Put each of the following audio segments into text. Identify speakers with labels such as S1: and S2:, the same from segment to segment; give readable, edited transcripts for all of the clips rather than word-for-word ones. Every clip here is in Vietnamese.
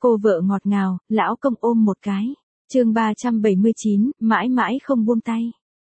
S1: Cô vợ ngọt ngào, lão công ôm một cái. Chương 379, mãi mãi không buông tay.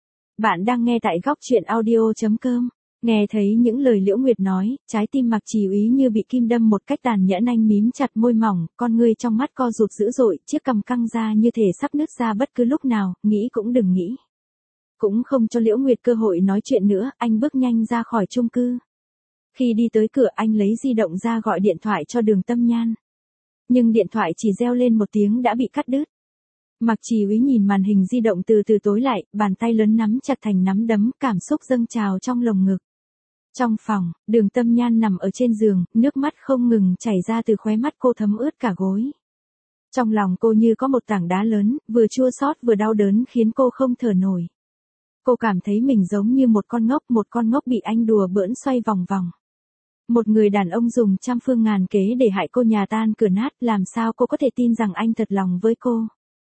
S1: Bạn đang nghe tại góc truyện audio.com. Nghe thấy những lời Liễu Nguyệt nói, trái tim Mạc Trì Úy như bị kim đâm một cách tàn nhẫn, anh mím chặt môi mỏng, con ngươi trong mắt co rụt dữ dội, chiếc cằm căng ra như thể sắp nứt ra bất cứ lúc nào, nghĩ cũng đừng nghĩ. Cũng không cho Liễu Nguyệt cơ hội nói chuyện nữa, anh bước nhanh ra khỏi chung cư. Khi đi tới cửa anh lấy di động ra gọi điện thoại cho Đường Tâm Nhan. Nhưng điện thoại chỉ reo lên một tiếng đã bị cắt đứt. Mạc Trì Úy nhìn màn hình di động từ từ tối lại, bàn tay lớn nắm chặt thành nắm đấm, cảm xúc dâng trào trong lồng ngực. Trong phòng, Đường Tâm Nhan nằm ở trên giường, nước mắt không ngừng chảy ra từ khóe mắt cô thấm ướt cả gối. Trong lòng cô như có một tảng đá lớn, vừa chua xót vừa đau đớn khiến cô không thở nổi. Cô cảm thấy mình giống như một con ngốc bị anh đùa bỡn xoay vòng vòng. Một người đàn ông dùng trăm phương ngàn kế để hại cô nhà tan cửa nát, làm sao cô có thể tin rằng anh thật lòng với cô.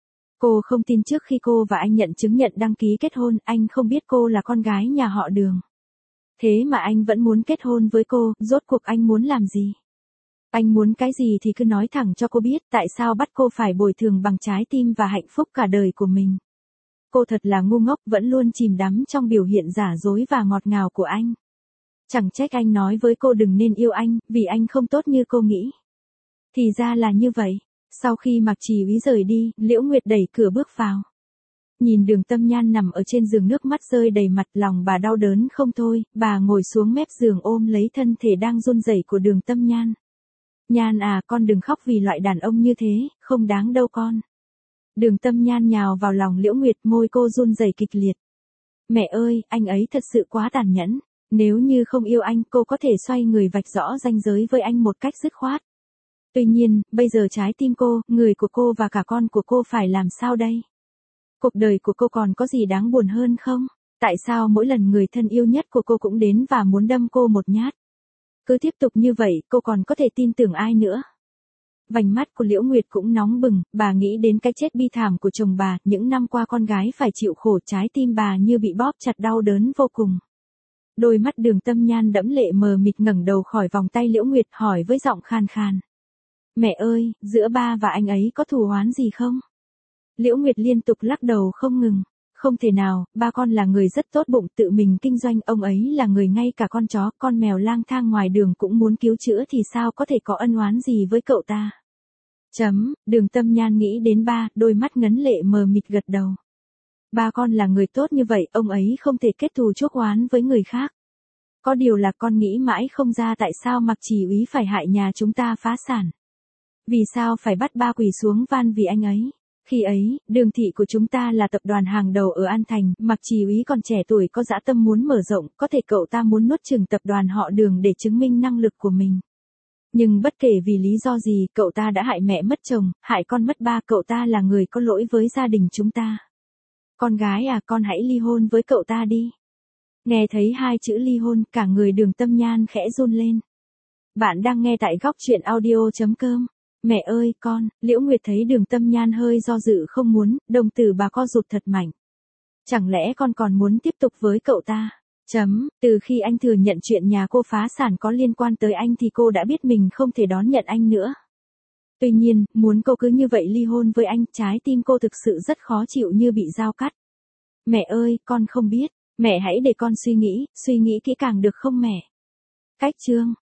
S1: Cô không tin trước khi cô và anh nhận chứng nhận đăng ký kết hôn, anh không biết cô là con gái nhà họ Đường. Thế mà anh vẫn muốn kết hôn với cô, rốt cuộc anh muốn làm gì? Anh muốn cái gì thì cứ nói thẳng cho cô biết, tại sao bắt cô phải bồi thường bằng trái tim và hạnh phúc cả đời của mình. Cô thật là ngu ngốc, vẫn luôn chìm đắm trong biểu hiện giả dối và ngọt ngào của anh. Chẳng trách anh nói với cô đừng nên yêu anh, vì anh không tốt như cô nghĩ. Thì ra là như vậy. Sau khi Mạc Trì Úy rời đi, Liễu Nguyệt đẩy cửa bước vào. Nhìn Đường Tâm Nhan nằm ở trên giường, nước mắt rơi đầy mặt, lòng bà đau đớn không thôi, bà ngồi xuống mép giường ôm lấy thân thể đang run rẩy của Đường Tâm Nhan. Nhan à, con đừng khóc vì loại đàn ông như thế, không đáng đâu con. Đường Tâm Nhan nhào vào lòng Liễu Nguyệt, môi cô run rẩy kịch liệt. Mẹ ơi, anh ấy thật sự quá tàn nhẫn. Nếu như không yêu anh, cô có thể xoay người vạch rõ ranh giới với anh một cách dứt khoát. Tuy nhiên, bây giờ trái tim cô, người của cô và cả con của cô phải làm sao đây? Cuộc đời của cô còn có gì đáng buồn hơn không? Tại sao mỗi lần người thân yêu nhất của cô cũng đến và muốn đâm cô một nhát? Cứ tiếp tục như vậy, cô còn có thể tin tưởng ai nữa? Vành mắt của Liễu Nguyệt cũng nóng bừng, bà nghĩ đến cái chết bi thảm của chồng bà, những năm qua con gái phải chịu khổ, trái tim bà như bị bóp chặt đau đớn vô cùng. Đôi mắt Đường Tâm Nhan đẫm lệ mờ mịt ngẩng đầu khỏi vòng tay Liễu Nguyệt, hỏi với giọng khan khan. Mẹ ơi, giữa ba và anh ấy có thù oán gì không? Liễu Nguyệt liên tục lắc đầu không ngừng. Không thể nào, ba con là người rất tốt bụng, tự mình kinh doanh, ông ấy là người ngay cả con chó, con mèo lang thang ngoài đường cũng muốn cứu chữa thì sao có thể có ân oán gì với cậu ta? Đường Tâm Nhan nghĩ đến ba, đôi mắt ngấn lệ mờ mịt gật đầu. Ba con là người tốt như vậy, ông ấy không thể kết thù chuốc oán với người khác. Có điều là con nghĩ mãi không ra tại sao Mạc Trì Úy phải hại nhà chúng ta phá sản. Vì sao phải bắt ba quỳ xuống van vì anh ấy? Khi ấy, Đường thị của chúng ta là tập đoàn hàng đầu ở An Thành, Mạc Trì Úy còn trẻ tuổi có dã tâm muốn mở rộng, có thể cậu ta muốn nuốt chửng tập đoàn họ Đường để chứng minh năng lực của mình. Nhưng bất kể vì lý do gì, cậu ta đã hại mẹ mất chồng, hại con mất ba, cậu ta là người có lỗi với gia đình chúng ta. Con gái à, con hãy ly hôn với cậu ta đi. Nghe thấy hai chữ ly hôn, cả người Đường Tâm Nhan khẽ run lên. Bạn đang nghe tại góc truyện audio.com. Mẹ ơi, con, Liễu Nguyệt thấy Đường Tâm Nhan hơi do dự không muốn, đồng tử bà co rụt thật mạnh. Chẳng lẽ con còn muốn tiếp tục với cậu ta? Từ khi anh thừa nhận chuyện nhà cô phá sản có liên quan tới anh thì cô đã biết mình không thể đón nhận anh nữa. Tuy nhiên, muốn cô cứ như vậy ly hôn với anh, trái tim cô thực sự rất khó chịu như bị dao cắt. Mẹ ơi, con không biết, mẹ hãy để con suy nghĩ kỹ càng được không mẹ? Cách chương